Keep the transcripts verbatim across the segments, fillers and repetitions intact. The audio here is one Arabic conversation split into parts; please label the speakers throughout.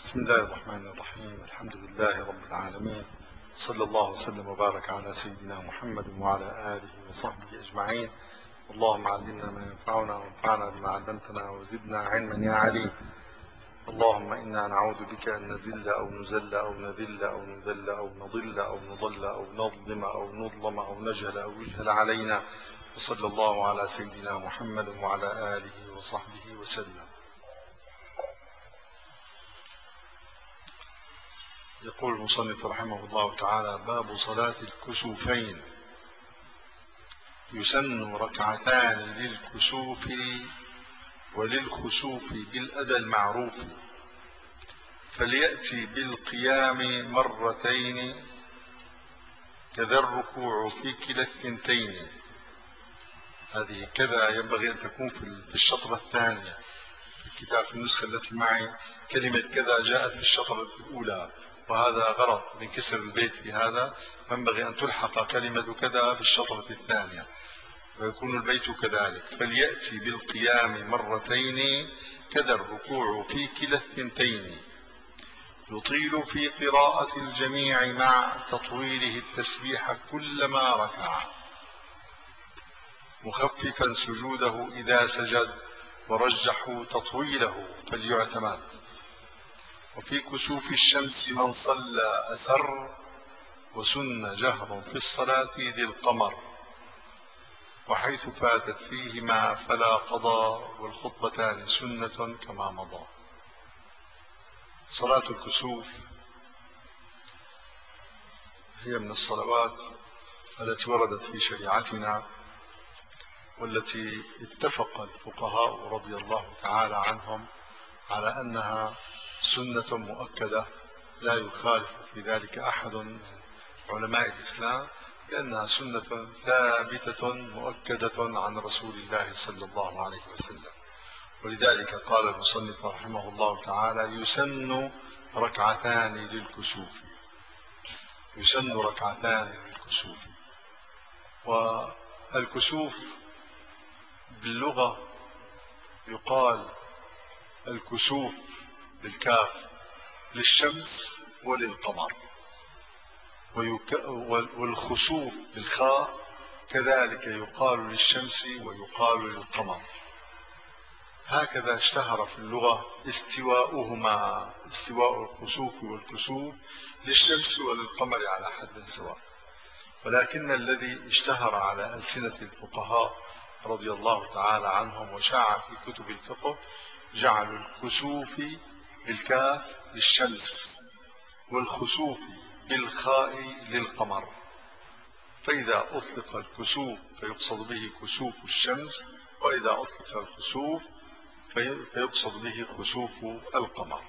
Speaker 1: بسم الله الرحمن الرحيم. الحمد لله رب العالمين، صلى الله وسلم وبارك على سيدنا محمد وعلى آله وصحبه أجمعين. اللهم علمنا ما ينفعنا وانفعنا بما علمتنا وزدنا علما يا عليم. اللهم إنا نعوذ بك أن نزل أو نزل أو نذل أو نذل أو نضل أو نضل أو نظلم أو نظلم أو نجهل أو يجهل علينا. وصلى الله على سيدنا محمد وعلى آله وصحبه وسلم. يقول المصنف رحمه الله تعالى: باب صلاة الكسوفين. يسن ركعتان للكسوف وللخسوف بالأدى المعروف، فليأتي بالقيام مرتين كذا الركوع في كلا الثنتين. هذه كذا ينبغي أن تكون في الشطرة الثانية في الكتاب. في النسخة التي معي كلمة كذا جاءت في الشطرة الأولى، وهذا غلط من كسر البيت في هذا، ينبغي أن تلحق كلمة كذا في الشطرة الثانية ويكون البيت كذلك. فليأتي بالقيام مرتين كذا الركوع في كلا الثنتين، يطيل في قراءة الجميع مع تطويله التسبيح كلما ركع، مخففا سجوده إذا سجد، ورجحوا تطويله فليعتمد. وفي كسوف الشمس من صلى أسر، وسن جهر في الصلاة ذي القمر، وحيث فاتت فيهما فلا قضاء، والخطبتان سنة كما مضى. صلاة الكسوف هي من الصلوات التي وردت في شريعتنا، والتي اتفق الفقهاء رضي الله تعالى عنهم على أنها سنة مؤكدة، لا يخالف في ذلك أحد من علماء الإسلام، لأنها سنة ثابتة مؤكدة عن رسول الله صلى الله عليه وسلم. ولذلك قال المصنف رحمه الله تعالى: يسن ركعتان للكسوف. يسن ركعتان للكسوف. والكسوف باللغة يقال الكسوف بالكاف للشمس وللقمر، والخسوف بالخاء كذلك يقال للشمس ويقال للقمر. هكذا اشتهر في اللغة استواؤهما، استواء الخسوف والكسوف للشمس وللقمر على حد سواء. ولكن الذي اشتهر على ألسنة الفقهاء رضي الله تعالى عنهم وشاع في كتب الفقه جعلوا الكسوف بالكاف للشمس والخسوف بالخاء للقمر. فإذا أطلق الكسوف فيقصد به كسوف الشمس، وإذا أطلق الخسوف فيقصد به خسوف القمر.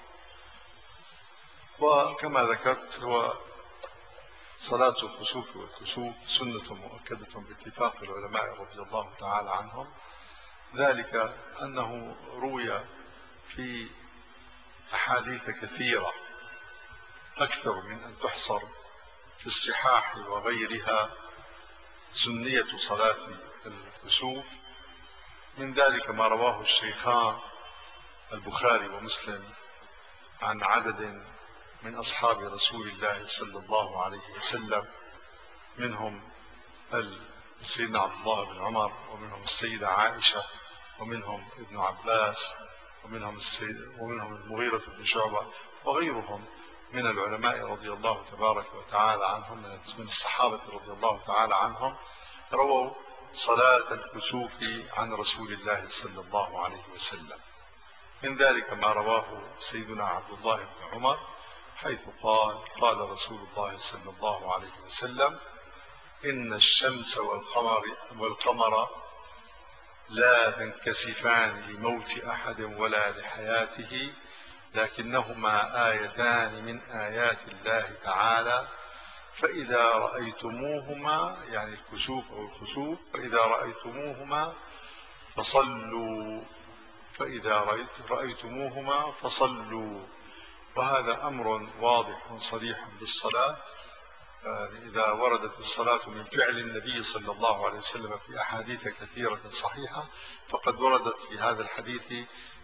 Speaker 1: وكما ذكرت، هو صلاة الخسوف والكسوف سنة مؤكدة باتفاق العلماء رضي الله تعالى عنهم، ذلك أنه روي في أحاديث كثيرة أكثر من أن تحصر في الصحاح وغيرها سنية صلاة الكسوف. من ذلك ما رواه الشيخان البخاري ومسلم عن عدد من أصحاب رسول الله صلى الله عليه وسلم، منهم سيدنا عبد الله بن عمر، ومنهم السيدة عائشة، ومنهم ابن عباس، ومنهم السيد ومنهم المغيرة بن شعبة، وغيرهم من العلماء رضي الله تبارك وتعالى عنهم، من الصحابة رضي الله تعالى عنهم، رووا صلاة الكسوف عن رسول الله صلى الله عليه وسلم. من ذلك ما رواه سيدنا عبد الله بن عمر، حيث قال: قال رسول الله صلى الله عليه وسلم: إن الشمس والقمر, والقمر لا تنكسفان لموت أحد ولا لحياته، لكنهما آيتان من آيات الله تعالى، فإذا رأيتموهما، يعني الكسوف أو الخسوف، فإذا رأيتموهما فصلوا فإذا رأيتموهما فصلوا. وهذا أمر واضح صريح بالصلاة. إذا وردت الصلاة من فعل النبي صلى الله عليه وسلم في أحاديث كثيرة صحيحة، فقد وردت في هذا الحديث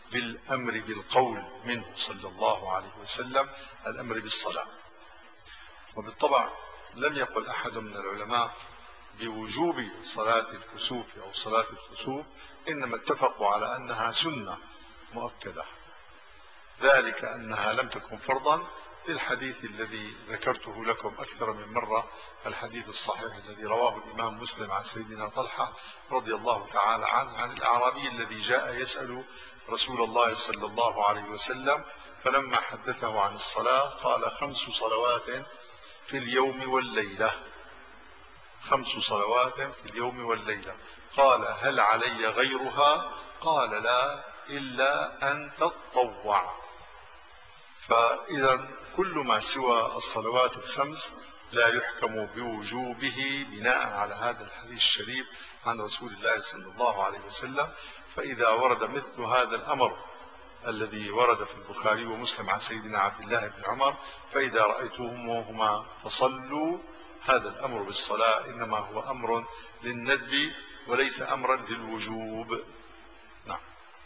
Speaker 1: بالأمر بالقول منه صلى الله عليه وسلم، الأمر بالصلاة. وبالطبع لم يقل أحد من العلماء بوجوب صلاة الكسوف أو صلاة الخسوف، إنما اتفقوا على أنها سنة مؤكدة، ذلك أنها لم تكن فرضا للحديث الذي ذكرته لكم أكثر من مرة، الحديث الصحيح الذي رواه الإمام مسلم عن سيدنا طلحة رضي الله تعالى عنه عن الأعرابي الذي جاء يسأل رسول الله صلى الله عليه وسلم، فلما حدثه عن الصلاة قال: خمس صلوات في اليوم والليلة، خمس صلوات في اليوم والليلة. قال: هل علي غيرها؟ قال: لا، إلا أن تتطوع. فإذا كل ما سوى الصلوات الخمس لا يحكم بوجوبه بناء على هذا الحديث الشريف عن رسول الله صلى الله عليه وسلم. فإذا ورد مثل هذا الأمر الذي ورد في البخاري ومسلم عن سيدنا عبد الله بن عمر: فإذا رأيتموهما فصلوا، هذا الأمر بالصلاة إنما هو أمر للندب وليس أمرا للوجوب. نعم.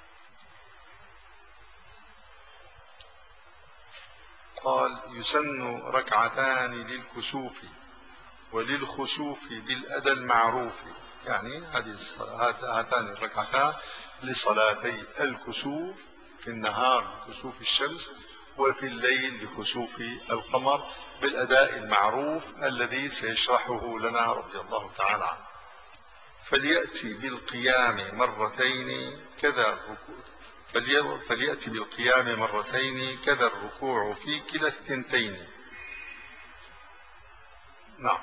Speaker 1: قال: يسن ركعتان للكسوف وللخسوف بالأدى المعروف، يعني هاتان الركعتان لصلاتي الكسوف في النهار لكسوف الشمس، وفي الليل لخسوف القمر بالأداء المعروف الذي سيشرحه لنا رضي الله تعالى عنه. فليأتي بالقيام مرتين كذا الركوع فليأتي بالقيام مرتين كذا الركوع في كلا الثنتين. نعم.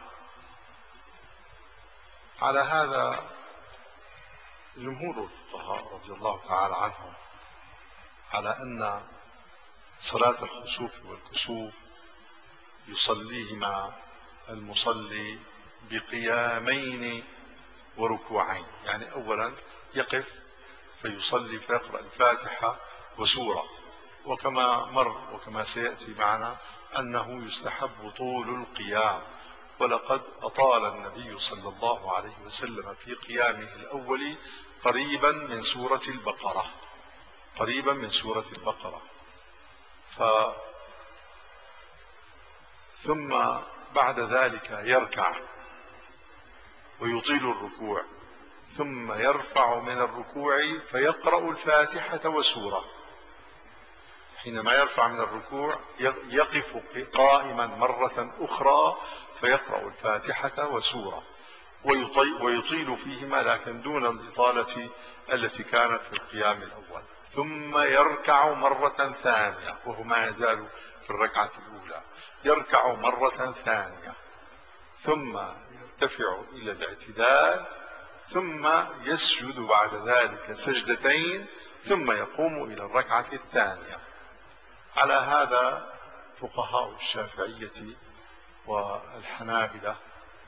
Speaker 1: على هذا جمهور الفقهاء رضي الله تعالى عنهم على أن صلاة الخسوف والكسوف يصليهما المصلي بقيامين وركوعين، يعني أولا يقف فيصلي فيقرأ الفاتحة وسورة، وكما مر وكما سيأتي معنا أنه يستحب طول القيام، ولقد أطال النبي صلى الله عليه وسلم في قيامه الأول قريبا من سورة البقرة قريبا من سورة البقرة ف ثم بعد ذلك يركع ويطيل الركوع، ثم يرفع من الركوع فيقرأ الفاتحة وسورة. حينما يرفع من الركوع يقف قائما مرة أخرى فيقرأ الفاتحة وسورة، ويطيل فيهما لكن دون الإطالة التي كانت في القيام الأول، ثم يركع مرة ثانية وهو ما يزال في الركعة الأولى، يركع مرة ثانية ثم يرتفع إلى الاعتدال، ثم يسجد بعد ذلك سجدتين، ثم يقوم إلى الركعة الثانية. على هذا فقهاء الشافعية والحنابلة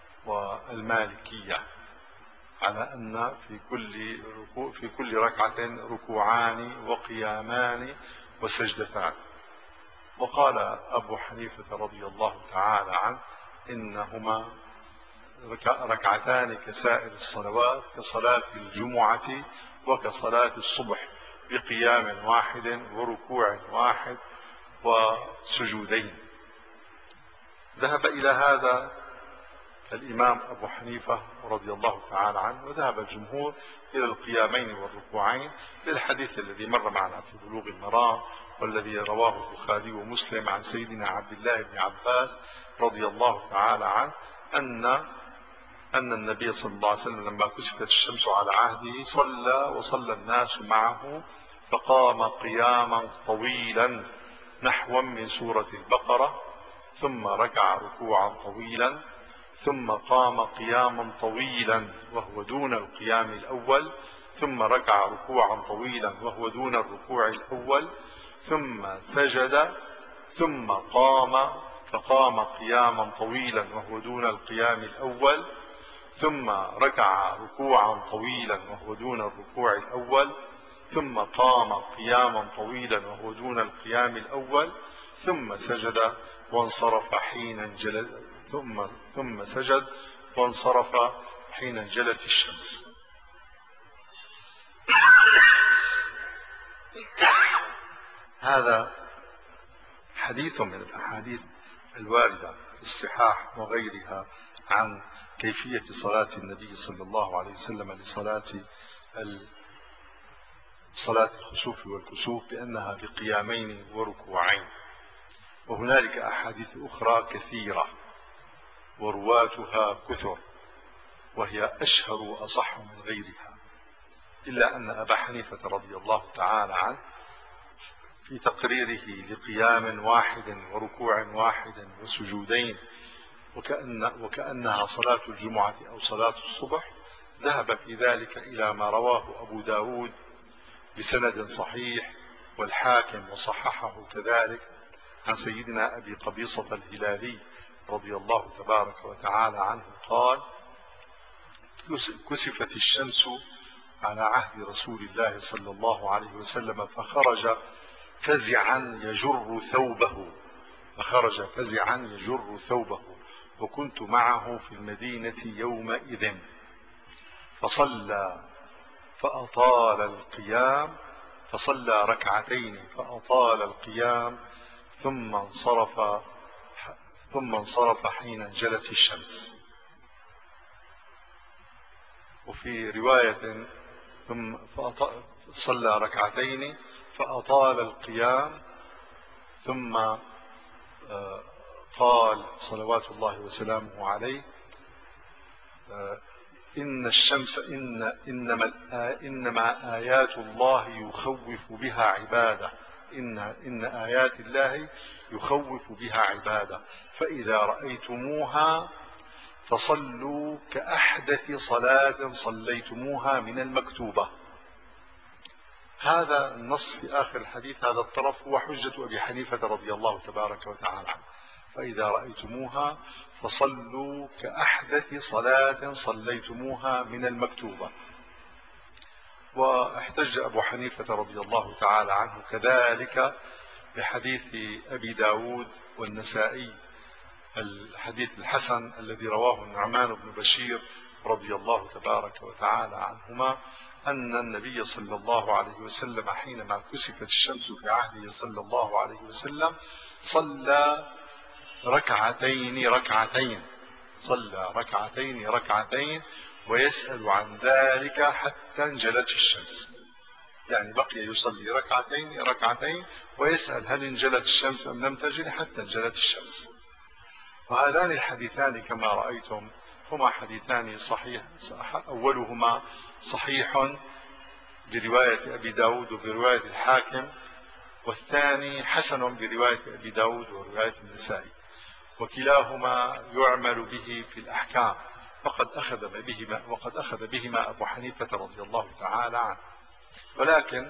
Speaker 1: والمالكية على أن في كل ركوع في كل ركعة ركوعان وقيامان وسجدتان. وقال أبو حنيفة رضي الله تعالى عنه إنهما ركعتان كسائر الصلوات، كصلاة الجمعة وكصلاة الصبح، بقيام واحد وركوع واحد وسجودين. ذهب إلى هذا الإمام أبو حنيفة رضي الله تعالى عنه، وذهب الجمهور إلى القيامين والركوعين للحديث الذي مر معنا في بلوغ المرام والذي رواه البخاري ومسلم عن سيدنا عبد الله بن عباس رضي الله تعالى عنه أن أن النبي صلى الله عليه وسلم لما كسفت الشمس على عهده صلى وصلى الناس معه، فقام قياما طويلا نحوا من سورة البقرة، ثم ركع ركوعا طويلا، ثم قام قياما طويلا وهو دون القيام الأول، ثم ركع ركوعا طويلا وهو دون الركوع الأول، ثم سجد، ثم قام فقام قياما طويلا وهو دون القيام الأول، ثم ركع ركوعا طويلا وهو دون الركوع الأول، ثم قام قياما طويلا وهو دون القيام الأول، ثم سجد وانصرف حين انجلت ثم ثم سجد وانصرف حين انجلت الشمس. هذا حديث من الأحاديث الواردة في الصحاح وغيرها عن كيفية صلاة النبي صلى الله عليه وسلم لصلاة صلاة الخسوف والكسوف بأنها بقيامين وركوعين. وهنالك أحاديث أخرى كثيرة ورواتها كثر وهي أشهر وأصح من غيرها، إلا أن أبا حنيفة رضي الله تعالى عنه في تقريره لقيام واحد وركوع واحد وسجودين وكأن وكأنها صلاة الجمعة أو صلاة الصبح، ذهب في ذلك إلى ما رواه أبو داود بسند صحيح والحاكم وصححه كذلك عن سيدنا أبي قبيصة الهلالي رضي الله تبارك وتعالى عنه قال: كسفت الشمس على عهد رسول الله صلى الله عليه وسلم فخرج فزعا يجر ثوبه فخرج فزعا يجر ثوبه وكنت معه في المدينة يومئذ فصلى فأطال القيام فصلى ركعتين فأطال القيام ثم انصرف ثم انصرف حين انجلت الشمس. وفي رواية ثم صلى ركعتين فأطال القيام ثم قال صلوات الله وسلامه عليه: إن الشمس إن إنما إنما آيات الله يخوف بها عباده إن إن آيات الله يخوف بها عباده فإذا رأيتموها فصلوا كأحدث صلاة صليتموها من المكتوبة. هذا النص في آخر الحديث، هذا الطرف هو حجة أبي حنيفة رضي الله تبارك وتعالى عنه: فإذا رأيتموها فصلوا كأحدث صلاة صليتموها من المكتوبة. واحتج أبو حنيفة رضي الله تعالى عنه كذلك بحديث أبي داود والنسائي الحديث الحسن الذي رواه النعمان بن بشير رضي الله تبارك وتعالى عنهما أن النبي صلى الله عليه وسلم حينما كسفت الشمس في عهده صلى الله عليه وسلم صلى ركعتين ركعتين صلى ركعتين ركعتين ويسأل عن ذلك حتى انجلت الشمس، يعني بقي يصلي ركعتين ركعتين ويسأل هل انجلت الشمس أم لم تجل حتى انجلت الشمس. وهذان الحديثان كما رأيتم هما حديثان صحيح، أولهما صحيح برواية أبي داود وبرواية الحاكم، والثاني حسن برواية أبي داود ورواية النسائي، وكلاهما يعمل به في الأحكام، وقد أخذ بهما وقد أخذ بهما أبو حنيفة رضي الله تعالى عنه. ولكن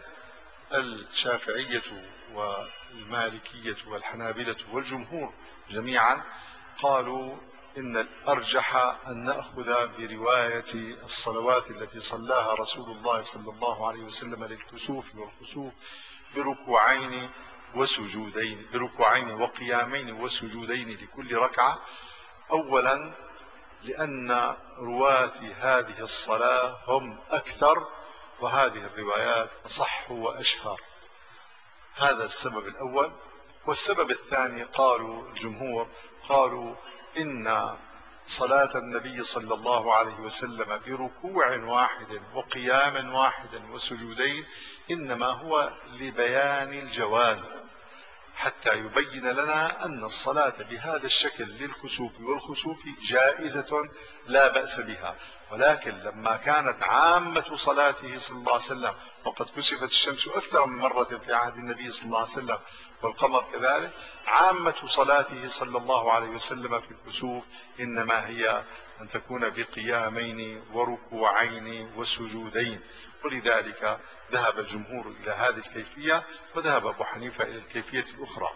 Speaker 1: الشافعية والمالكية والحنابلة والجمهور جميعا قالوا إن الأرجح أن نأخذ برواية الصلوات التي صلاها رسول الله صلى الله عليه وسلم للكسوف والخسوف بركوعين وسجودين بركوعين وقيامين وسجودين لكل ركعة. أولا لأن رواة هذه الصلاة هم أكثر وهذه الروايات أصح وأشهر، هذا السبب الأول. والسبب الثاني قالوا الجمهور قالوا إن صلاة النبي صلى الله عليه وسلم بركوع واحد وقيام واحد وسجودين إنما هو لبيان الجواز، حتى يبين لنا أن الصلاة بهذا الشكل للكسوف والخسوف جائزة لا بأس بها. ولكن لما كانت عامة صلاته صلى الله عليه وسلم، وقد كسفت الشمس أكثر من مرة في عهد النبي صلى الله عليه وسلم والقمر كذلك، عامة صلاته صلى الله عليه وسلم في الكسوف إنما هي أن تكون بقيامين وركوعين وسجودين. ولذلك ذهب الجمهور إلى هذه الكيفية وذهب أبو حنيفة إلى الكيفية الأخرى.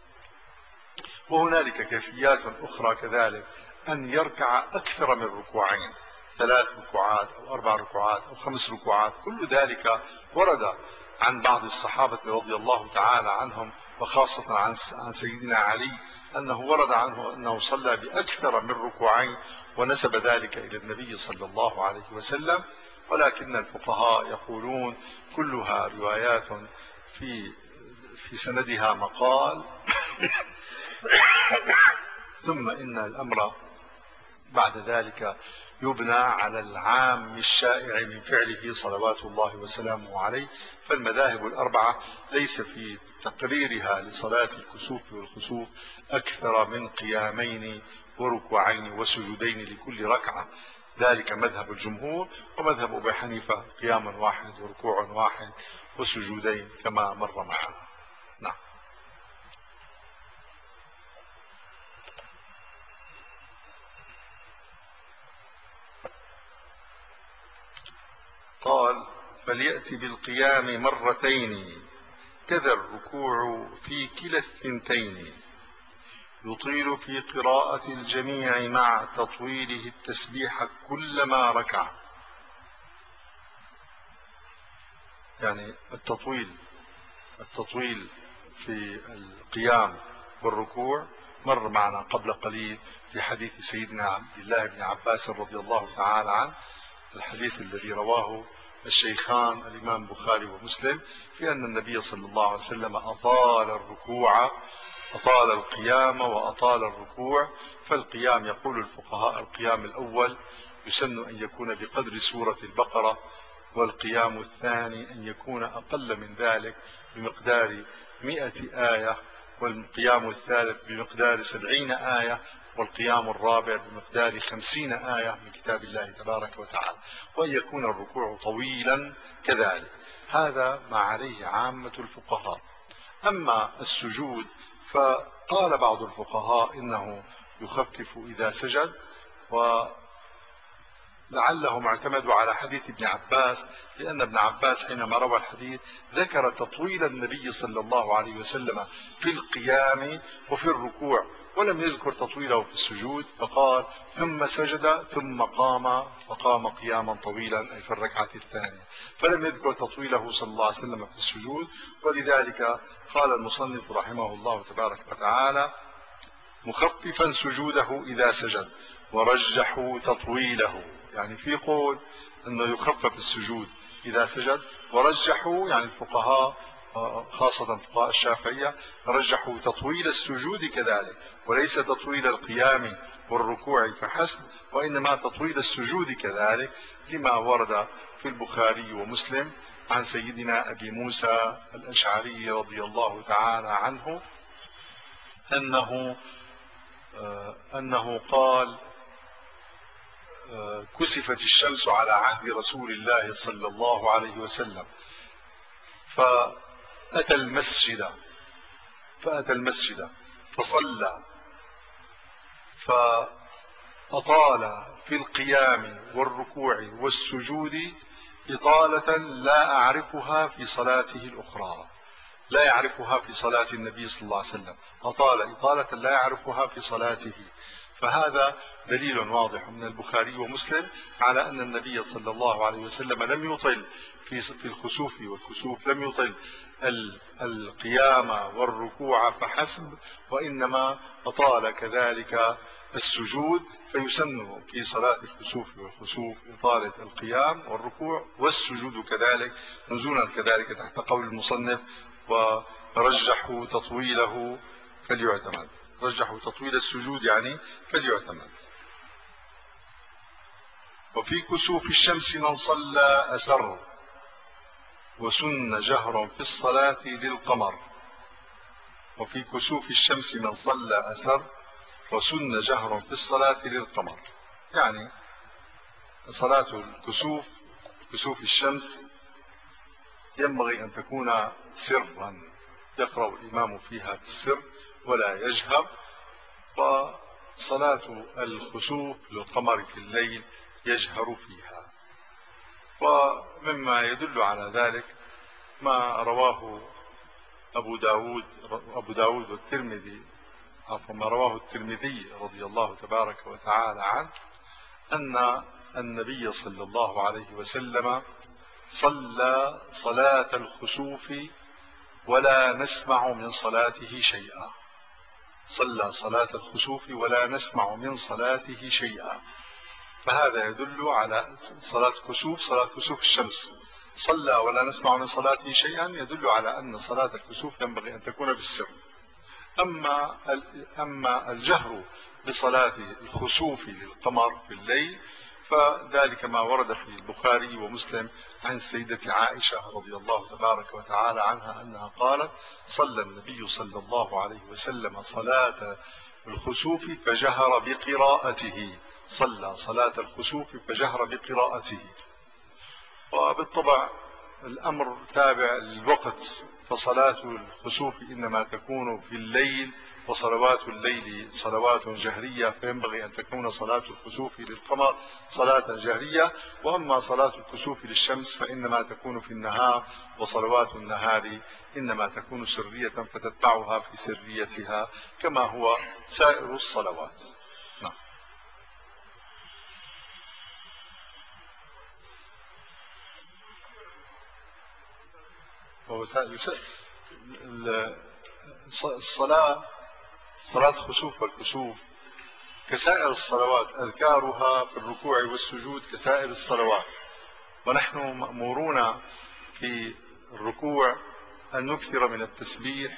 Speaker 1: وهنالك كيفيات أخرى كذلك، أن يركع أكثر من ركوعين، ثلاث ركوعات أو أربع ركوعات أو خمس ركوعات، كل ذلك ورد عن بعض الصحابة رضي الله تعالى عنهم، وخاصة عن سيدنا علي أنه ورد عنه أنه صلى بأكثر من ركوعين ونسب ذلك إلى النبي صلى الله عليه وسلم. ولكن الفقهاء يقولون كلها روايات في في سندها مقال ثم إن الأمر بعد ذلك يبنى على العام الشائع من فعله صلوات الله وسلامه عليه. فالمذاهب الأربعة ليس في تقريرها لصلاة الكسوف والخسوف أكثر من قيامين وركوعين وسجودين لكل ركعة، ذلك مذهب الجمهور، ومذهب أبي حنيفة قيام واحد وركوع واحد وسجودين كما مر معنا. نعم. قال: فليأتي بالقيام مرتين كذا الركوع في كلا الثنتين، يطيل في قراءة الجميع مع تطويله التسبيح كلما ركع. يعني التطويل التطويل في القيام والركوع مر معنا قبل قليل في حديث سيدنا عبد الله بن عباس رضي الله تعالى عنه، الحديث الذي رواه الشيخان الإمام البخاري ومسلم، في أن النبي صلى الله عليه وسلم أطال الركوع أطال القيام وأطال الركوع. فالقيام يقول الفقهاء القيام الأول يسن أن يكون بقدر سورة البقرة، والقيام الثاني أن يكون أقل من ذلك بمقدار مئة آية، والقيام الثالث بمقدار سبعين آية، والقيام الرابع بمقدار خمسين آية من كتاب الله تبارك وتعالى، وأن يكون الركوع طويلا كذلك. هذا ما عليه عامة الفقهاء. أما السجود فقال بعض الفقهاء إنه يخفف إذا سجد، ولعلهم اعتمدوا على حديث ابن عباس، لأن ابن عباس حينما روى الحديث ذكر تطويل النبي صلى الله عليه وسلم في القيام وفي الركوع، ولم يذكر تطويله في السجود، فقال ثم سجد ثم قام فقام قياما طويلا، أي في الركعة الثانية، فلم يذكر تطويله صلى الله عليه وسلم في السجود. ولذلك قال المصنف رحمه الله تبارك وتعالى: مخففا سجوده إذا سجد ورجحوا تطويله. يعني في قول أنه يخفف السجود إذا سجد، ورجحوا يعني الفقهاء خاصة فقهاء الشافعية رجحوا تطويل السجود كذلك، وليس تطويل القيام والركوع فحسب، وإنما تطويل السجود كذلك، لما ورد في البخاري ومسلم عن سيدنا أبي موسى الأشعري رضي الله تعالى عنه أنه أنه قال: كسفت الشمس على عهد رسول الله صلى الله عليه وسلم، فأتى المسجد فأتى المسجد فصلى، فأطال في القيام والركوع والسجود إطالة لا أعرفها في صلاته الأخرى، لا يعرفها في صلاة النبي صلى الله عليه وسلم، أطال إطالة لا يعرفها في صلاته. فهذا دليل واضح من البخاري ومسلم على أن النبي صلى الله عليه وسلم لم يطل في الخسوف والكسوف، لم يطل القيام والركوع فحسب، وإنما أطال كذلك السجود. فيسن في صلاة الكسوف والخسوف إطالة القيام والركوع والسجود كذلك، نزولا كذلك تحت قول المصنف: ورجحوا تطويله فليعتمد. رجحوا تطويل السجود يعني فليعتمد. وفي كسوف الشمس من صلى أسر، وسن جهرا في الصلاة للقمر. وفي كسوف الشمس من صلى أسر، وسن جهرا في الصلاة للقمر. يعني صلاة الكسوف كسوف الشمس ينبغي أن تكون سرا، يقرأ الإمام فيها بالسر ولا يجهر. وصلاة الخسوف للقمر في الليل يجهر فيها. ومما يدل على ذلك ما رواه أبو داود أبو داود والترمذي عفوا ما رواه الترمذي رضي الله تبارك وتعالى عنه، أن النبي صلى الله عليه وسلم صلى صلاة الخسوف ولا نسمع من صلاته شيئا. صلى صلاة الخسوف ولا نسمع من صلاته شيئا. فهذا يدل على صلاة كسوف صلاة كسوف الشمس صلى ولا نسمع من صلاته شيئا يدل على أن صلاة الكسوف ينبغي أن تكون بالسر. أما أما الجهر بصلاة الخسوف للقمر في الليل فذلك ما ورد في البخاري ومسلم عن السيدة عائشة رضي الله تبارك وتعالى عنها أنها قالت: صلى النبي صلى الله عليه وسلم صلاة الخسوف فجهر بقراءته، صلى صلاة الخسوف فجهر بقراءته. وبالطبع الأمر تابع للوقت، فصلاة الخسوف إنما تكون في الليل، وصلوات الليل صلوات جهرية، فينبغي أن تكون صلاة الخسوف للقمر صلاة جهرية. وأما صلاة الكسوف للشمس فإنما تكون في النهار، وصلوات النهار إنما تكون سرية فتتبعها في سريتها كما هو سائر الصلوات. نعم. الصلاة صلاة الخسوف والكسوف كسائر الصلوات، أذكارها في الركوع والسجود كسائر الصلوات، ونحن مأمورون في الركوع أن نكثر من التسبيح.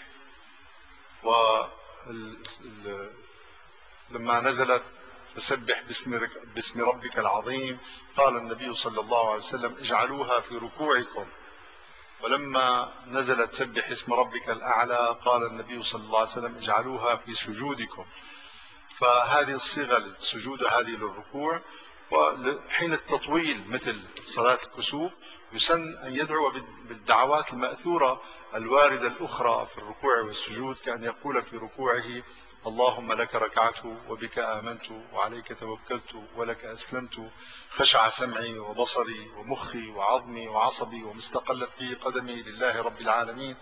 Speaker 1: ولما نزلت فسبح باسم ربك العظيم قال النبي صلى الله عليه وسلم: اجعلوها في ركوعكم. ولما نزلت سبح اسم ربك الأعلى قال النبي صلى الله عليه وسلم: اجعلوها في سجودكم. فهذه الصيغة للسجود هذه للركوع. وحين التطويل مثل صلاة الكسوف يسن أن يدعو بالدعوات المأثورة الواردة الأخرى في الركوع والسجود، كأن يقول في ركوعه: اللهم لك ركعت وبك آمنت وعليك توكلت ولك أسلمت، خشع سمعي وبصري ومخي وعظمي وعصبي ومستقلت به قدمي لله رب العالمين.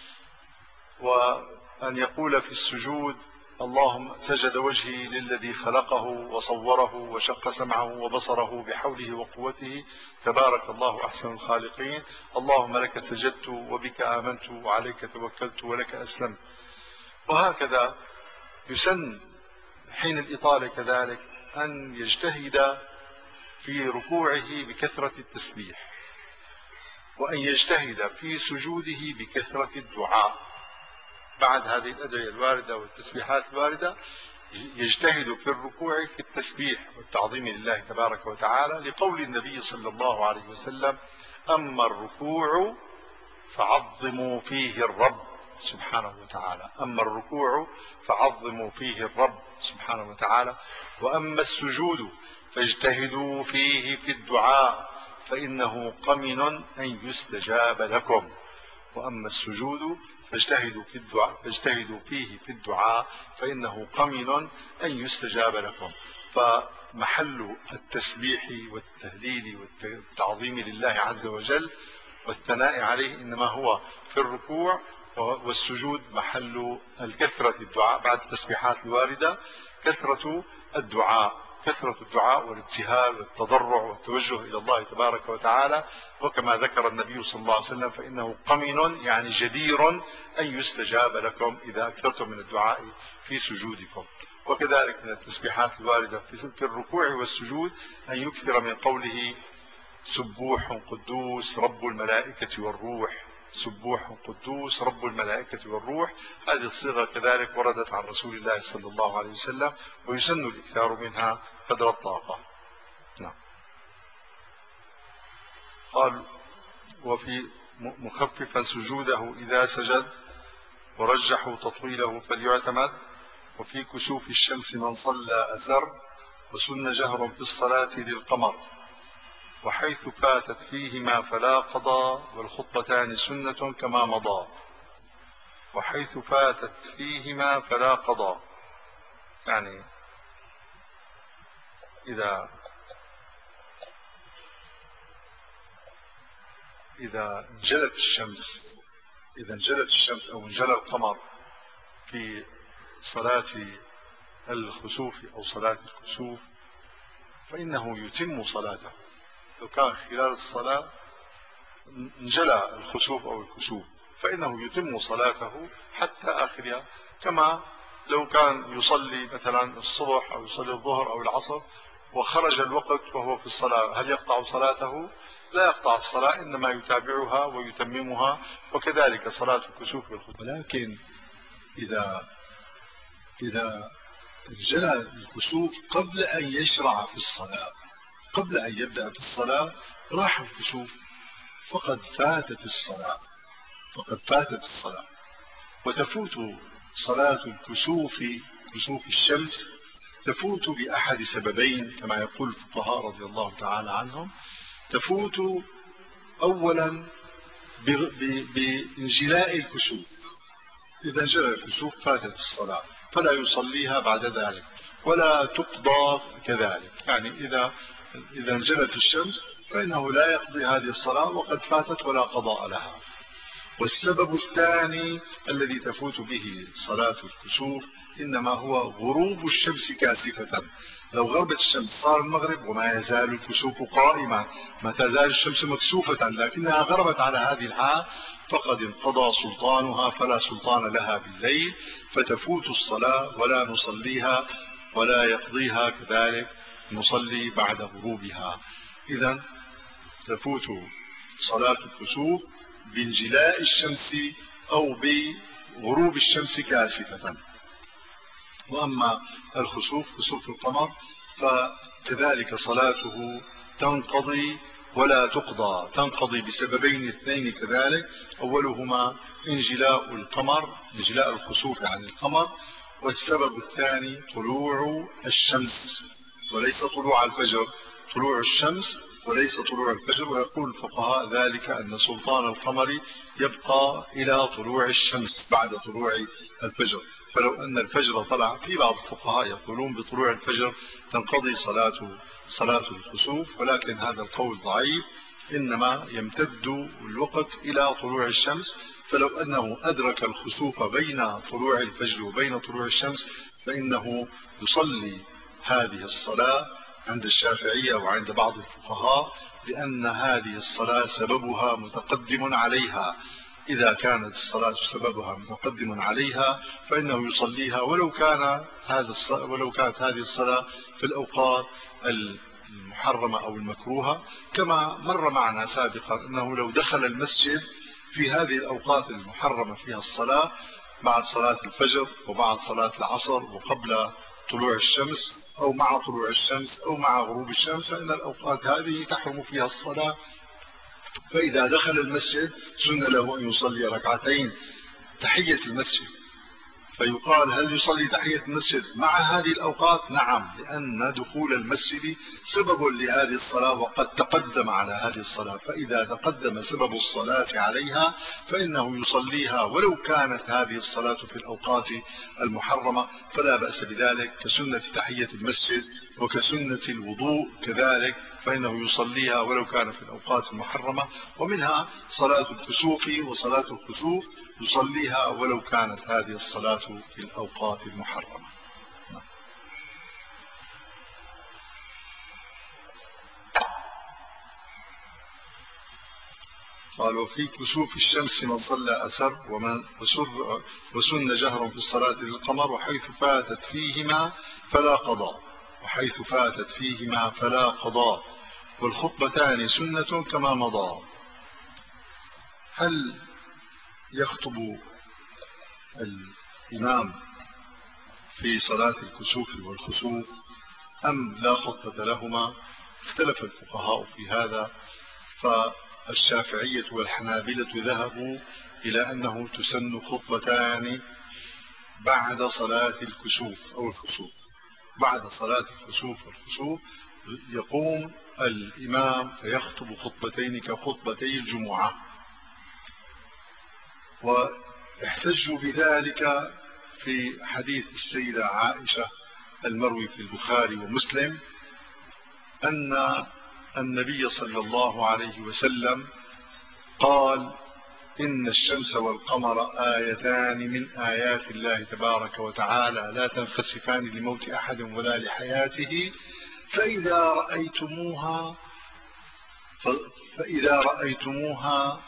Speaker 1: وأن يقول في السجود: اللهم سجد وجهي للذي خلقه وصوره وشق سمعه وبصره بحوله وقوته، تبارك الله أحسن الخالقين، اللهم لك سجدت وبك آمنت وعليك توكلت ولك أسلمت. وهكذا يسن حين الإطالة كذلك أن يجتهد في ركوعه بكثرة التسبيح، وأن يجتهد في سجوده بكثرة الدعاء. بعد هذه الأدعية الواردة والتسبيحات الواردة يجتهد في الركوع في التسبيح والتعظيم لله تبارك وتعالى، لقول النبي صلى الله عليه وسلم: أما الركوع فعظموا فيه الرب سبحانه وتعالى، أما الركوع فعظموا فيه الرب سبحانه وتعالى، وأما السجود فاجتهدوا فيه في الدعاء فإنه قمن أن يستجاب لكم. وأما السجود فاجتهدوا في الدعاء فاجتهدوا فيه في الدعاء فإنه قمن أن يستجاب لكم. فمحل التسبيح والتهليل والتعظيم لله عز وجل والثناء عليه إنما هو في الركوع، والسجود محل الكثرة الدعاء بعد التسبيحات الواردة، كثرة الدعاء كثرة الدعاء والابتهال والتضرع والتوجه إلى الله تبارك وتعالى. وكما ذكر النبي صلى الله عليه وسلم: فإنه قمن يعني جدير أن يستجاب لكم إذا أكثرتم من الدعاء في سجودكم. وكذلك من التسبيحات الواردة في الركوع والسجود أن يكثر من قوله: سبوح قدوس رب الملائكة والروح، سبوح قدوس رب الملائكة والروح. هذه الصيغة كذلك وردت عن رسول الله صلى الله عليه وسلم، ويسن الإكثار منها قدر الطاقة. نعم. قال: وفي مخففا سجوده إذا سجد، ورجحوا تطويله فليعتمد، وفي كسوف الشمس من صلى أسر، وسن جهر في الصلاة للقمر، وحيث فاتت فيهما فلا قضى، والخطبتان سنة كما مضى. وحيث فاتت فيهما فلا قضى يعني إذا إذا انجلت الشمس إذا انجلت الشمس أو انجلى القمر في صلاة الخسوف أو صلاة الكسوف فإنه يتم صلاته. لو كان خلال الصلاة انجلى الخسوف أو الكسوف فإنه يتم صلاته حتى آخرها، كما لو كان يصلي مثلا الصبح أو يصلي الظهر أو العصر وخرج الوقت وهو في الصلاة، هل يقطع صلاته؟ لا يقطع الصلاة، إنما يتابعها ويتممها، وكذلك صلاة الكسوف والخسوف. ولكن إذا إذا انجلى الكسوف قبل أن يشرع في الصلاة، قبل أن يبدأ في الصلاة راح الكسوف، فقد فاتت الصلاة، فقد فاتت الصلاة. وتفوت صلاة الكسوف، كسوف الشمس، تفوت بأحد سببين كما يقول الفقهاء رضي الله تعالى عنهم. تفوت أولا بانجلاء الكسوف، إذا انجلى الكسوف فاتت الصلاة فلا يصليها بعد ذلك ولا تقضى كذلك. يعني إذا إذا انجلت الشمس فإنه لا يقضي هذه الصلاة وقد فاتت ولا قضاء لها. والسبب الثاني الذي تفوت به صلاة الكسوف إنما هو غروب الشمس كاسفة. لو غربت الشمس صار المغرب وما يزال الكسوف قائما، ما تزال الشمس مكسوفة، لكنها غربت على هذه الحال فقد انقضى سلطانها، فلا سلطان لها بالليل، فتفوت الصلاة ولا نصليها ولا يقضيها كذلك نصلي بعد غروبها. إذن تفوت صلاة الكسوف بانجلاء الشمس أو بغروب الشمس كاسفة. وأما الخسوف، خسوف القمر، فكذلك صلاته تنقضي ولا تقضى، تنقضي بسببين اثنين كذلك. أولهما انجلاء القمر، انجلاء الخسوف عن القمر، والسبب الثاني طلوع الشمس وليس طلوع الفجر، طلوع الشمس وليس طلوع الفجر. ويقول الفقهاء ذلك أن سلطان القمر يبقى إلى طلوع الشمس بعد طلوع الفجر. فلو أن الفجر طلع، في بعض الفقهاء يقولون بطلوع الفجر تنقضي صلاة صلاة الخسوف، ولكن هذا القول ضعيف، إنما يمتد الوقت إلى طلوع الشمس. فلو أنه أدرك الخسوف بين طلوع الفجر وبين طلوع الشمس فإنه يصلي هذه الصلاة عند الشافعية وعند بعض الفقهاء، لأن هذه الصلاة سببها متقدم عليها. إذا كانت الصلاة سببها متقدم عليها فإنه يصليها ولو كان هذا ولو كانت هذه الصلاة في الأوقات المحرمة أو المكروهة، كما مر معنا سابقا أنه لو دخل المسجد في هذه الأوقات المحرمة فيها الصلاة بعد صلاة الفجر وبعد صلاة العصر وقبل طلوع الشمس أو مع طلوع الشمس أو مع غروب الشمس، فإن الأوقات هذه تحرم فيها الصلاة. فإذا دخل المسجد سن له أن يصلي ركعتين تحية المسجد، فيقال هل يصلي تحية المسجد مع هذه الأوقات؟ نعم، لأن دخول المسجد سبب لهذه الصلاة وقد تقدم على هذه الصلاة، فإذا تقدم سبب الصلاة عليها فإنه يصليها ولو كانت هذه الصلاة في الأوقات المحرمة، فلا بأس بذلك، كسنة تحية المسجد وكسنة الوضوء كذلك، فإنه يصليها ولو كان في الأوقات المحرمة. ومنها صلاة الكسوف وصلاة الخسوف يصليها ولو كانت هذه الصلاة في الأوقات المحرمة. قال وفي كسوف الشمس من صلى أسر ومن وسر وسن جهر في الصلاة للقمر، وحيث فاتت فيهما فلا قضاء، وحيث فاتت فيهما فلا قضاء، والخطبتان سنة كما مضى. هل يخطب الإمام في صلاة الكسوف والخسوف أم لا خطبة لهما؟ اختلف الفقهاء في هذا، فالشافعية والحنابلة ذهبوا إلى أنه تسن خطبتان بعد صلاة الكسوف أو الخسوف. بعد صلاة الكسوف والخسوف يقوم الإمام فيخطب خطبتين كخطبتي الجمعة، واحتجوا بذلك في حديث السيدة عائشة المروي في البخاري ومسلم أن النبي صلى الله عليه وسلم قال إن الشمس والقمر آيتان من آيات الله تبارك وتعالى لا تنخسفان لموت أحد ولا لحياته، فإذا رأيتموها فإذا رأيتموها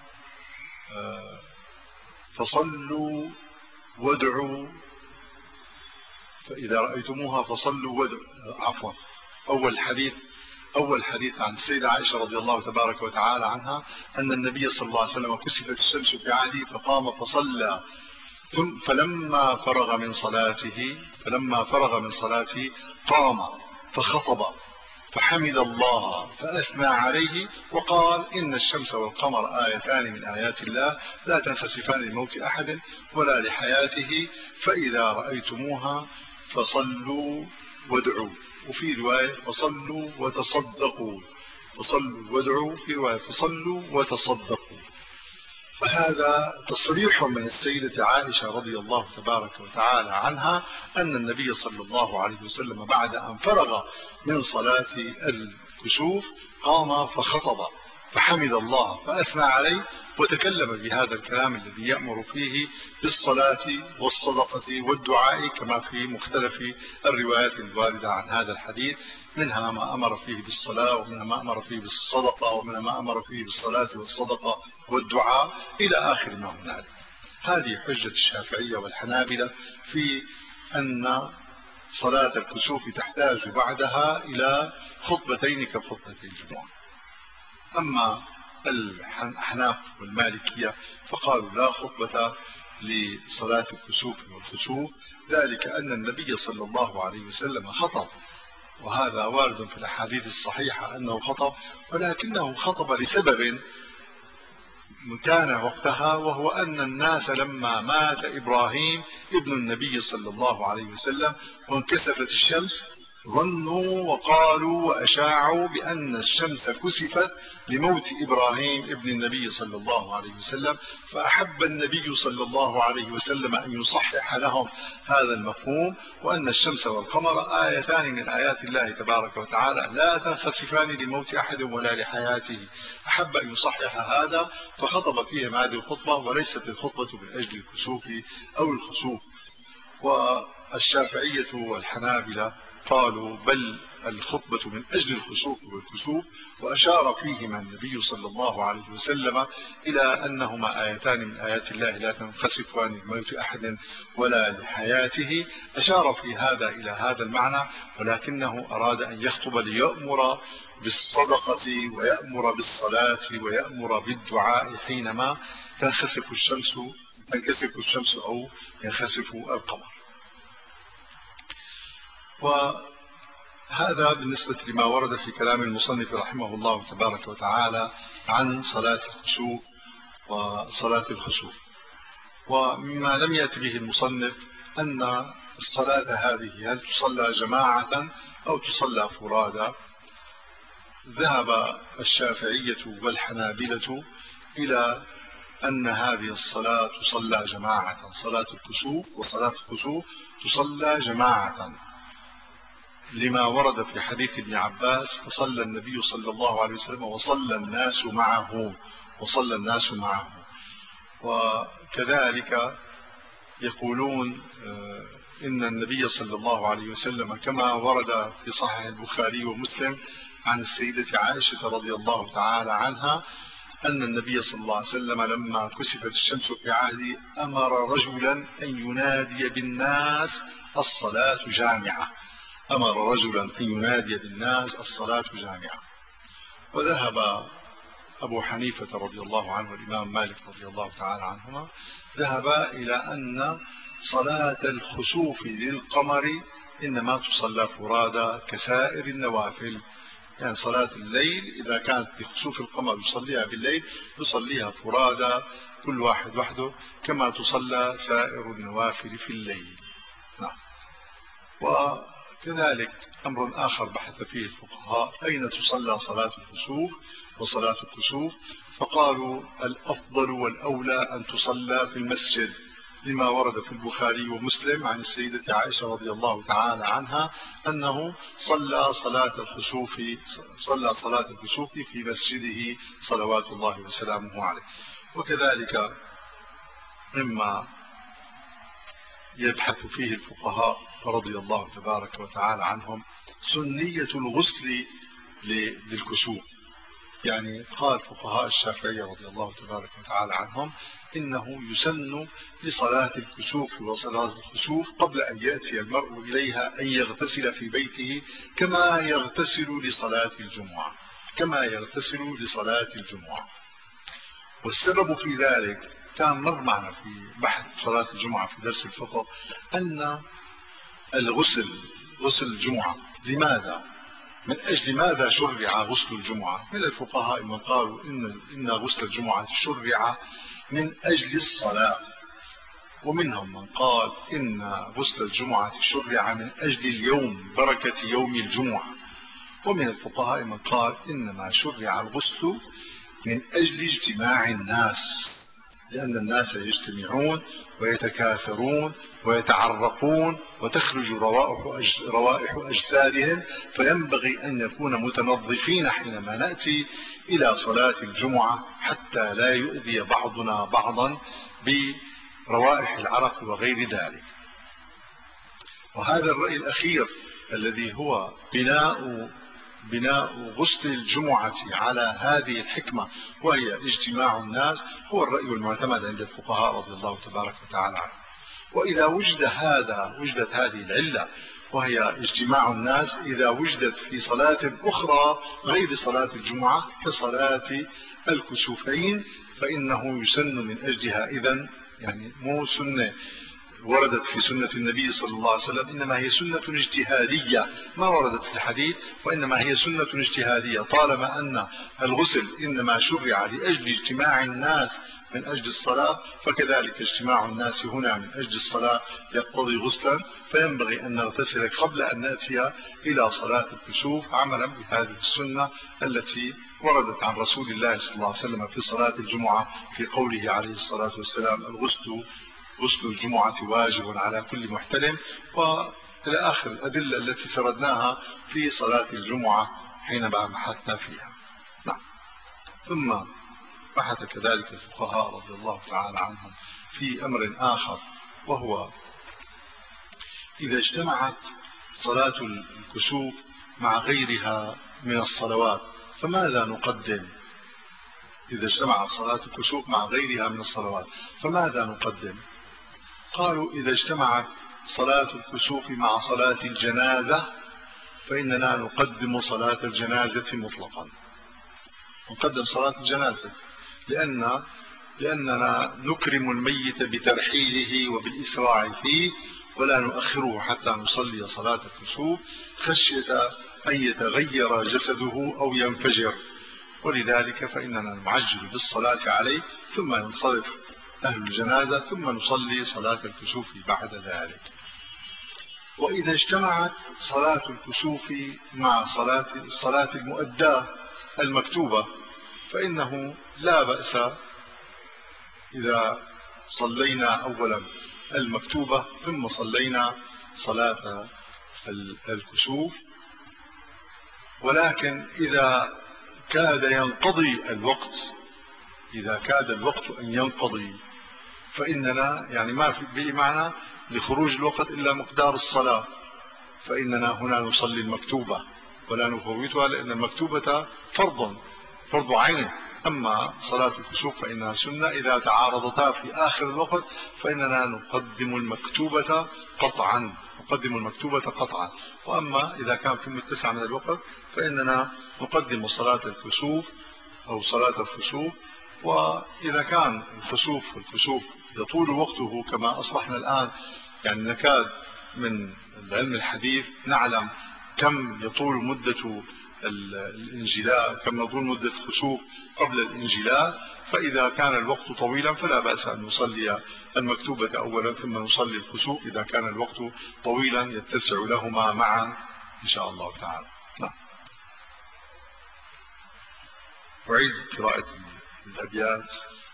Speaker 1: فصلوا وادعوا فإذا رأيتموها فصلوا وادعوا عفوا أول حديث أول حديث عن السيدة عائشة رضي الله تبارك وتعالى عنها أن النبي صلى الله عليه وسلم كسفت الشمس في عهده فقام فصلى، ثم فلما فرغ من صلاته فلما فرغ من صلاته قام فخطب فحمد الله فأثنى عليه وقال: إن الشمس والقمر آيتان من آيات الله لا تنخسفان لموت أحد ولا لحياته، فإذا رأيتموها فصلوا وادعوا، وفي رواية فصلوا وتصدقوا، فصلوا وادعوا، في رواية فصلوا وتصدقوا. فهذا تصريح من السيدة عائشة رضي الله تبارك وتعالى عنها أن النبي صلى الله عليه وسلم بعد أن فرغ من صلاة الكسوف قام فخطب فحمد الله فأثنى عليه وتكلم بهذا الكلام الذي يأمر فيه بالصلاة والصدقة والدعاء كما في مختلف الروايات الواردة عن هذا الحديث، منها ما أمر فيه بالصلاة، ومنها ما أمر فيه بالصدقة، ومنها ما أمر فيه بالصلاة والصدقة والدعاء إلى آخر ما هنالك. هذه حجة الشافعية والحنابلة في أن صلاة الكسوف تحتاج بعدها إلى خطبتين كخطبتي الجمعة. أما الأحناف والمالكية فقالوا لا خطبة لصلاة الكسوف والخسوف، ذلك أن النبي صلى الله عليه وسلم خطب، وهذا وارد في الأحاديث الصحيحة أنه خطب، ولكنه خطب لسبب كان وقتها، وهو أن الناس لما مات إبراهيم ابن النبي صلى الله عليه وسلم وانكسفت الشمس ظنوا وقالوا وأشاعوا بأن الشمس كسفت لموت إبراهيم ابن النبي صلى الله عليه وسلم، فأحب النبي صلى الله عليه وسلم أن يصحح لهم هذا المفهوم، وأن الشمس والقمر آيتان من آيات الله تبارك وتعالى لا تنخسفان لموت أحد ولا لحياته. أحب أن يصحح هذا فخطب فيهم هذه الخطبة، وليست الخطبة من أجل الكسوف أو الخسوف. والشافعية والحنابلة قالوا بل الخطبة من أجل الخسوف والكسوف، وأشار فيهما النبي صلى الله عليه وسلم إلى أنهما آيتان من آيات الله لا تنخسفان لموت أحد ولا لحياته، أشار في هذا إلى هذا المعنى، ولكنه أراد أن يخطب ليأمر بالصدقة ويأمر بالصلاة ويأمر بالدعاء حينما تنخسف الشمس تنكسف الشمس أو ينخسف القمر. وهذا بالنسبة لما ورد في كلام المصنف رحمه الله تبارك وتعالى عن صلاة الكسوف وصلاة الخسوف. ومما لم يأتي به المصنف أن الصلاة هذه هل تصلى جماعة أو تصلى فرادى. ذهب الشافعية والحنابلة إلى أن هذه الصلاة تصلى جماعة، صلاة الكسوف وصلاة الخسوف تصلى جماعة، لما ورد في حديث ابن عباس: فصلى النبي صلى الله عليه وسلم وصلى الناس معه وصلى الناس معه. وكذلك يقولون إن النبي صلى الله عليه وسلم كما ورد في صحيح البخاري ومسلم عن السيدة عائشة رضي الله تعالى عنها أن النبي صلى الله عليه وسلم لما كسفت الشمس في عهده أمر رجلا أن ينادي بالناس الصلاة جامعة أمر رجلا أن ينادي بالناس الصلاة جامعة. وذهب أبو حنيفة رضي الله عنه والإمام مالك رضي الله تعالى عنهما ذهبا إلى أن صلاة الخسوف للقمر إنما تصلى فرادى كسائر النوافل، يعني صلاة الليل إذا كانت بخسوف القمر يصليها بالليل يصليها فرادى كل واحد وحده كما تصلى سائر النوافل في الليل. نعم. وكذلك أمر آخر بحث فيه الفقهاء: أين تصلى صلاة الخسوف وصلاة الكسوف؟ فقالوا الأفضل والأولى أن تصلى في المسجد، لما ورد في البخاري ومسلم عن السيدة عائشة رضي الله تعالى عنها أنه صلى صلاة الخسوف صلى صلاة الكسوف في مسجده صلوات الله وسلامه عليه. وكذلك مما يبحث فيه الفقهاء رضي الله تبارك وتعالى عنهم سنية الغسل للكسوف، يعني قال فقهاء الشافعية رضي الله تبارك وتعالى عنهم إنه يسن لصلاة الكسوف وصلاة الخسوف قبل أن يأتي المرء إليها أن يغتسل في بيته كما يغتسل لصلاة الجمعة كما يغتسل لصلاة الجمعة. والسبب في ذلك كان مر معنا في بحث صلاة الجمعة في درس الفقه أن الغسل غسل الجمعة لماذا من أجل ماذا شرع غسل الجمعة؟ من الفقهاء من قالوا إن إن غسل الجمعة شرع من أجل الصلاة، ومنهم من قال إن غسل الجمعة شرع من أجل اليوم بركة يوم الجمعة، ومن الفقهاء من قال إنما شرع الغسل من أجل اجتماع الناس، لأن الناس يجتمعون ويتكاثرون ويتعرقون وتخرج روائح روائح أجسادهم، فينبغي أن نكون متنظفين حينما نأتي إلى صلاة الجمعة حتى لا يؤذي بعضنا بعضا بروائح العرق وغير ذلك. وهذا الرأي الأخير الذي هو بناء بناء غسل الجمعة على هذه الحكمة وهي اجتماع الناس هو الرأي المعتمد عند الفقهاء رضي الله تبارك وتعالى عنهم. وإذا وجد هذا وجدت هذه العلة وهي اجتماع الناس إذا وجدت في صلاة أخرى غير صلاة الجمعة كصلاة الكسوفين فإنه يسن من أجلها إذن، يعني مو سنة وردت في سنة النبي صلى الله عليه وسلم، إنما هي سنة اجتهادية ما وردت في الحديث، وإنما هي سنة اجتهادية طالما أن الغسل إنما شرع لأجل اجتماع الناس من أجل الصلاة، فكذلك اجتماع الناس هنا من أجل الصلاة يقتضي غسلا، فينبغي أن نغتسل قبل أن نأتي إلى صلاة الكسوف عملا بهذه السنة التي وردت عن رسول الله صلى الله عليه وسلم في صلاة الجمعة في قوله عليه الصلاة والسلام الغسل غسل الجمعة واجب على كل محتلم، وإلى آخر الأدلة التي سردناها في صلاة الجمعة حينما بحثنا فيها. نعم. ثم بحث كذلك الفقهاء رضي الله تعالى عنهم في أمر آخر، وهو إذا اجتمعت صلاة الكسوف مع غيرها من الصلوات فماذا نقدم؟ إذا اجتمعت صلاة الكسوف مع غيرها من الصلوات فماذا نقدم؟ قالوا إذا اجتمعت صلاة الكسوف مع صلاة الجنازة فإننا نقدم صلاة الجنازة مطلقا، نقدم صلاة الجنازة لأن لأننا نكرم الميت بترحيله وبالإسراع فيه ولا نؤخره حتى نصلي صلاة الكسوف خشية أن يتغير جسده أو ينفجر، ولذلك فإننا نعجل بالصلاة عليه ثم ينصرف أهل الجنازة ثم نصلي صلاة الكسوف بعد ذلك. وإذا اجتمعت صلاة الكسوف مع صلاة الصلاة المؤداة المكتوبة فإنه لا بأس إذا صلينا أولا المكتوبة ثم صلينا صلاة الكسوف، ولكن إذا كاد ينقضي الوقت إذا كاد الوقت أن ينقضي فإننا يعني ما في بمعنى لخروج الوقت إلا مقدار الصلاة فإننا هنا نصلي المكتوبة ولا نفوتها، لأن المكتوبة فرض فرض عين، أما صلاة الكسوف فإنها سنة إذا تعارضتا في آخر الوقت فإننا نقدم المكتوبة قطعا نقدم المكتوبة قطعا وأما إذا كان في متسع من الوقت فإننا نقدم صلاة الكسوف أو صلاة الخسوف. وإذا كان الخسوف والكسوف يطول وقته كما أصبحنا الآن يعني نكاد من العلم الحديث نعلم كم يطول مدة الانجلاء كم يطول مدة الخسوف قبل الانجلاء، فإذا كان الوقت طويلا فلا بأس أن نصلي المكتوبة أولا ثم نصلي الخسوف إذا كان الوقت طويلا يتسع لهما معا إن شاء الله تعالى. نعم. أعيد قراءة الأبيات.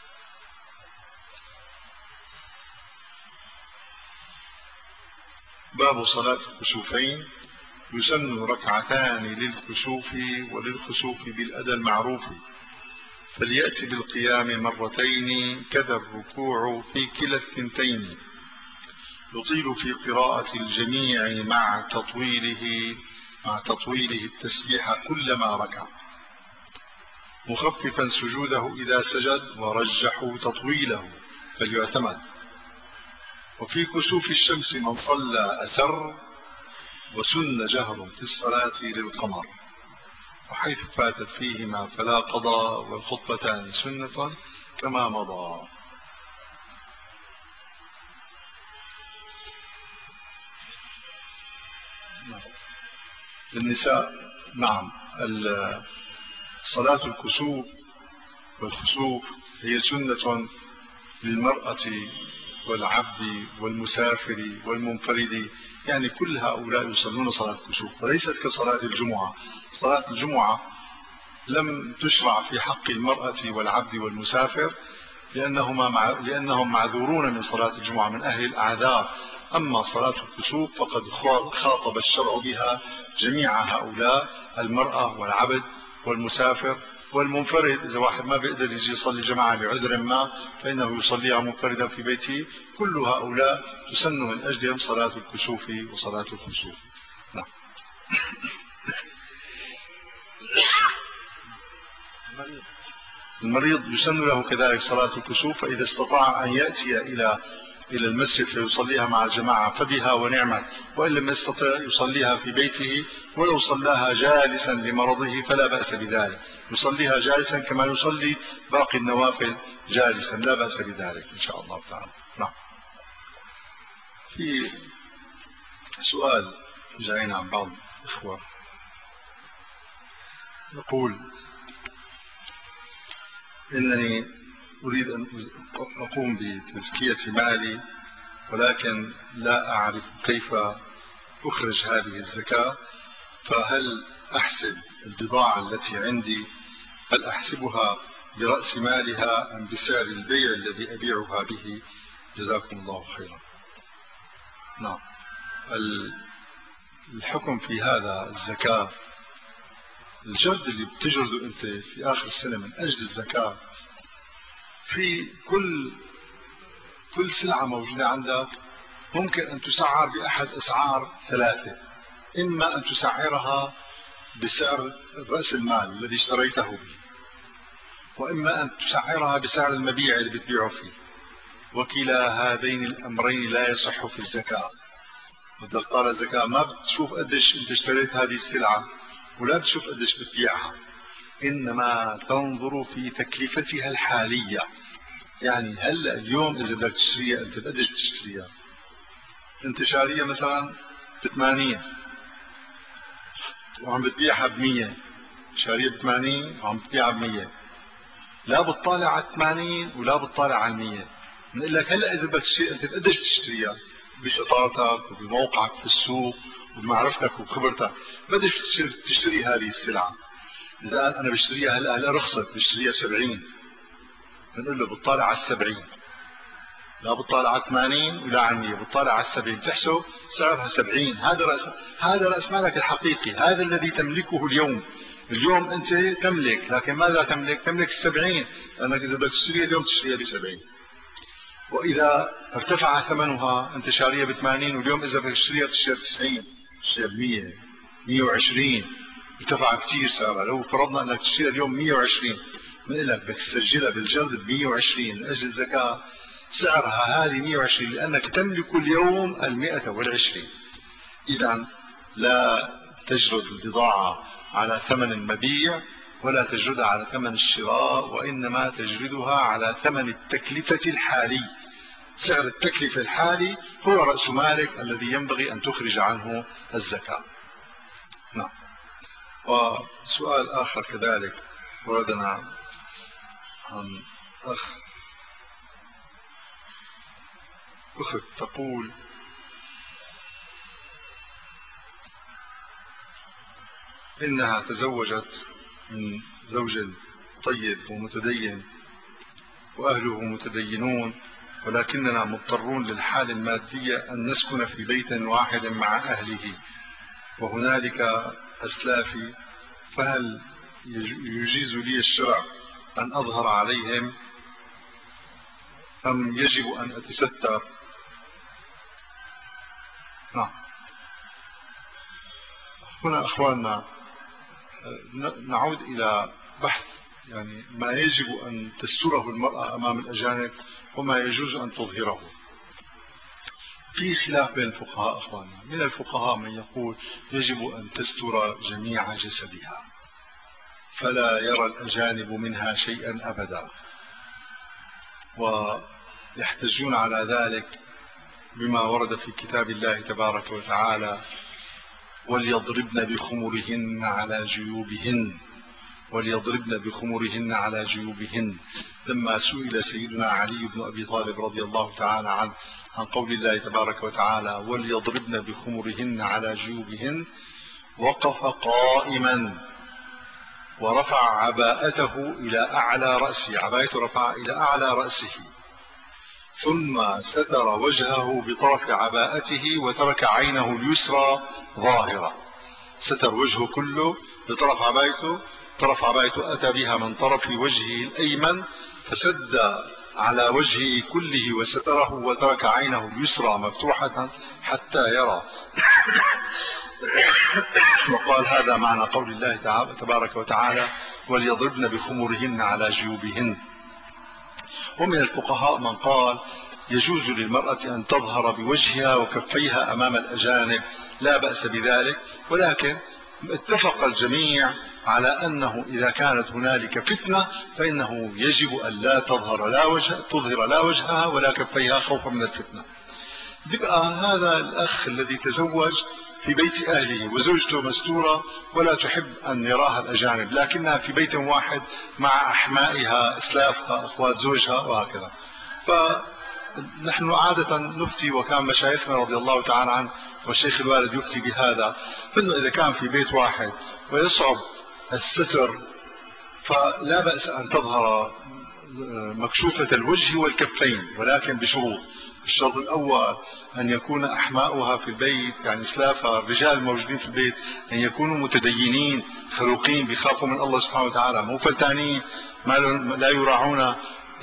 Speaker 1: باب صلاة الكسوفين. يسن ركعتان للكسوف وللخسوف بالأدى المعروف، فليأتي بالقيام مرتين كذا الركوع في كلا الثنتين، يطيل في قراءة الجميع مع تطويله مع تطويله التسبيح كلما ركع. مخففا سجوده إذا سجد، ورجحوا تطويله فليعتمد. وفي كسوف الشمس من صلى أسر، وسن جهر في الصلاة للقمر، وحيث فاتت فيهما فلا قضاء، والخطبتان سنة كما مضى. للنساء نعم، صلاة الكسوف والخسوف هي سنة للمرأة والعبد والمسافر والمنفرد، يعني كل هؤلاء يصلون صلاة الكسوف، وليست كصلاة الجمعة. صلاة الجمعة لم تشرع في حق المرأة والعبد والمسافر، لأنهما مع... لأنهم معذورون من صلاة الجمعة من أهل الأعذار. أما صلاة الكسوف فقد خاطب الشرع بها جميع هؤلاء، المرأة والعبد والمسافر والمنفرد. إذا واحد ما بيقدر يجي يصلي جماعة لعذر ما فإنه يصليها منفردا في بيته. كل هؤلاء تسن من أجلهم صلاة الكسوف وصلاة الخسوف. نعم. المريض يسن له كذلك صلاة الكسوف، فإذا استطاع أن يأتي إلى إلى المسجد فيصليها مع الجماعة فبها ونعمة، وإن لم يستطع يصليها في بيته، ولو صلاها جالسا لمرضه فلا بأس بذلك، يصليها جالسا كما يصلي باقي النوافل جالسا، لا بأس بذلك إن شاء الله تعالى. نعم. في سؤال جاءنا عن بعض الإخوة يقول: إنني أريد أن أقوم بتزكية مالي، ولكن لا أعرف كيف أخرج هذه الزكاة، فهل أحسب البضاعة التي عندي، هل أحسبها برأس مالها أم بسعر البيع الذي أبيعها به؟ جزاكم الله خيرا. نعم. الحكم في هذا الزكاة، الجرد اللي بتجرده أنت في آخر السنة من أجل الزكاة، في كل كل سلعة موجودة عندك ممكن أن تسعر بأحد أسعار ثلاثة: إما أن تسعرها بسعر رأس المال الذي اشتريته به، وإما أن تسعرها بسعر المبيع اللي بتبيعه فيه، وكلا هذين الأمرين لا يصح في الزكاة. بدك طالع الزكاة ما بتشوف قديش أنت اشتريت هذه السلعة، ولا بتشوف قديش بتبيعها، إنما تنظر في تكلفتها الحالية. يعني هلا اليوم إذا بدك تشتريها أنت بقديش بتشتريها؟ أنت شارية مثلا بثمانين وعم بتبيعها بمية، شارية بثمانين وعم بتبيعها بمية، لا بتطالع على الثمانين ولا بتطالع على المية. بنقول لك هلا إذا بدك تشتري أنت بقديش بتشتريها؟ بشطارتك وبموقعك في السوق وبمعرفتك وبخبرتك بقديش تشتري هذه السلعة. إذا أنا بشتريها هلا هلا رخصت بشتريها بسبعين، بنقول له بتطالع على السبعين، لا بتطالع على ثمانين ولا على مية، بتطالع على السبعين، بتحسب سعرها سبعين. هذا رأس هذا رأس مالك الحقيقي، هذا الذي تملكه اليوم. اليوم أنت تملك، لكن ماذا تملك؟ تملك السبعين، لأنك إذا بدك تشتريها اليوم تشتريها بسبعين. وإذا ارتفع ثمنها، أنت شاريها بثمانين واليوم إذا بدك تشتريها تشتريها بتسعين، تشتريها بمية، مية وعشرين، ارتفع كثير سعرها. لو فرضنا أنك تشتريها اليوم مية وعشرين، بنقول لك بدك تسجلها بالجرد ب مية وعشرين من أجل الزكاة، سعرها هذه مية وعشرين، لأنك تملك اليوم المئة والعشرين. إذا لا تجرد البضاعة على ثمن المبيع ولا تجردها على ثمن الشراء، وإنما تجردها على ثمن التكلفة الحالي. سعر التكلفة الحالي هو رأس مالك الذي ينبغي أن تخرج عنه الزكاة. نعم. وسؤال آخر كذلك وردنا عن أخ أخت تقول: إنها تزوجت من زوج طيب ومتدين وأهله متدينون، ولكننا مضطرون للحال المادية أن نسكن في بيت واحد مع أهله، وهنالك أسلافي، فهل يجيز لي الشرع أن أظهر عليهم أم يجب أن أتستر؟ نعم. هنا أخواننا نعود إلى بحث يعني ما يجب أن تستره المرأة أمام الأجانب وما يجوز أن تظهره. في خلاف بين الفقهاء أخواننا، من الفقهاء من يقول يجب أن تستر جميع جسدها فلا يرى الأجانب منها شيئا أبدا، ويحتجون على ذلك بما ورد في كتاب الله تبارك وتعالى: وليضربن بخمرهن على جيوبهن، وليضربن بخمرهن على جيوبهن. لما سئل سيدنا علي بن أبي طالب رضي الله تعالى عنه عن قول الله تبارك وتعالى: وليضربن بخمرهن على جيوبهن، وقف قائما ورفع عباءته إلى أعلى رأسه، عباءته رفع إلى أعلى رأسه، ثم ستر وجهه بطرف عباءته وترك عينه اليسرى ظاهرة. ستر وجهه كله بطرف عباءته، طرف عباءته أتى بها من طرف وجهه الأيمن فسد على وجهه كله وستره، وترك عينه اليسرى مفتوحة حتى يرى. وقال: هذا معنى قول الله تبارك وتعالى: وليضربن بخمرهن على جيوبهن. ومن الفقهاء من قال: يجوز للمرأة أن تظهر بوجهها وكفيها أمام الأجانب، لا بأس بذلك، ولكن اتفق الجميع على أنه إذا كانت هنالك فتنة فإنه يجب أن لا تظهر لا وجه تظهر لا وجهها ولا كفيها خوفا من الفتنة. بيبقى هذا الأخ الذي تزوج في بيت أهله وزوجته مستورة ولا تحب أن يراها الأجانب، لكنها في بيت واحد مع أحمائها إسلافها أخوات زوجها وهكذا. فنحن عادة نفتي، وكان مشايخنا رضي الله تعالى عنه والشيخ الوالد يفتي بهذا، أنه إذا كان في بيت واحد ويصعب الستر فلا بأس أن تظهر مكشوفة الوجه والكفين، ولكن بشروط. الشرط الأول أن يكون أحماؤها في البيت، يعني إسلافها الرجال الموجودين في البيت، أن يكونوا متدينين خلوقين بيخافوا من الله سبحانه وتعالى، مو فلتانين ما لا يراعون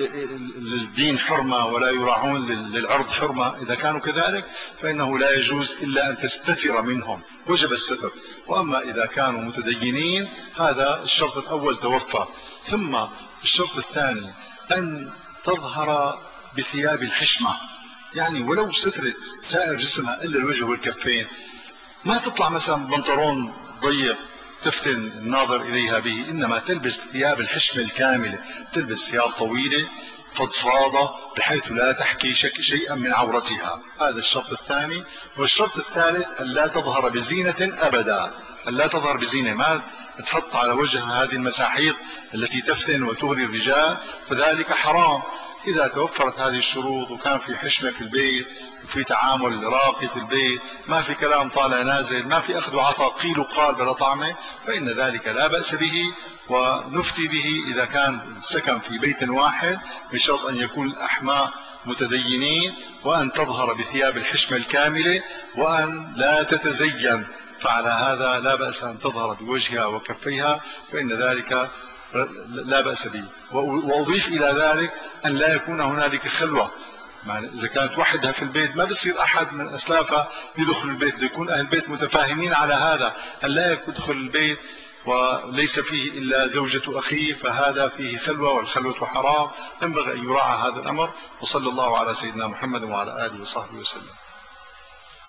Speaker 1: للدين حرمة ولا يراعون للعرض حرمة. إذا كانوا كذلك فإنه لا يجوز إلا أن تستتر منهم، وجب الستر. وأما إذا كانوا متدينين هذا الشرط الأول توفى. ثم الشرط الثاني أن تظهر بثياب الحشمة، يعني ولو سترت سائر جسمها إلا الوجه والكفين، ما تطلع مثلا بنطلون ضيق تفتن الناظر إليها به، إنما تلبس ثياب الحشمة الكاملة، تلبس ثياب طويلة فضفاضة بحيث لا تحكي شيئا من عورتها. هذا الشرط الثاني. والشرط الثالث أن لا تظهر بزينة أبدا، أن لا تظهر بزينة، ما تحط على وجهها هذه المساحيق التي تفتن وتغري الرجال، فذلك حرام. إذا توفرت هذه الشروط وكان في حشمة في البيت وفي تعامل راقي في البيت، ما في كلام طالع نازل، ما في أخذ وعطاء قيل وقال بلا طعمة، فإن ذلك لا بأس به، ونفتي به إذا كان السكن في بيت واحد، بشرط أن يكون الأحماء متدينين، وأن تظهر بثياب الحشمة الكاملة، وأن لا تتزين. فعلى هذا لا بأس أن تظهر بوجهها وكفيها، فإن ذلك لا بأس به. وأضيف إلى ذلك أن لا يكون هنالك خلوة، يعني إذا كانت وحدها في البيت ما بصير أحد من أسلافها يدخل البيت، يكون أهل البيت متفاهمين على هذا، أن لا يدخل البيت وليس فيه إلا زوجة أخيه، فهذا فيه خلوة، والخلوة حرام. ينبغي أن يراعى هذا الأمر. وصلى الله على سيدنا محمد وعلى آله وصحبه وسلم.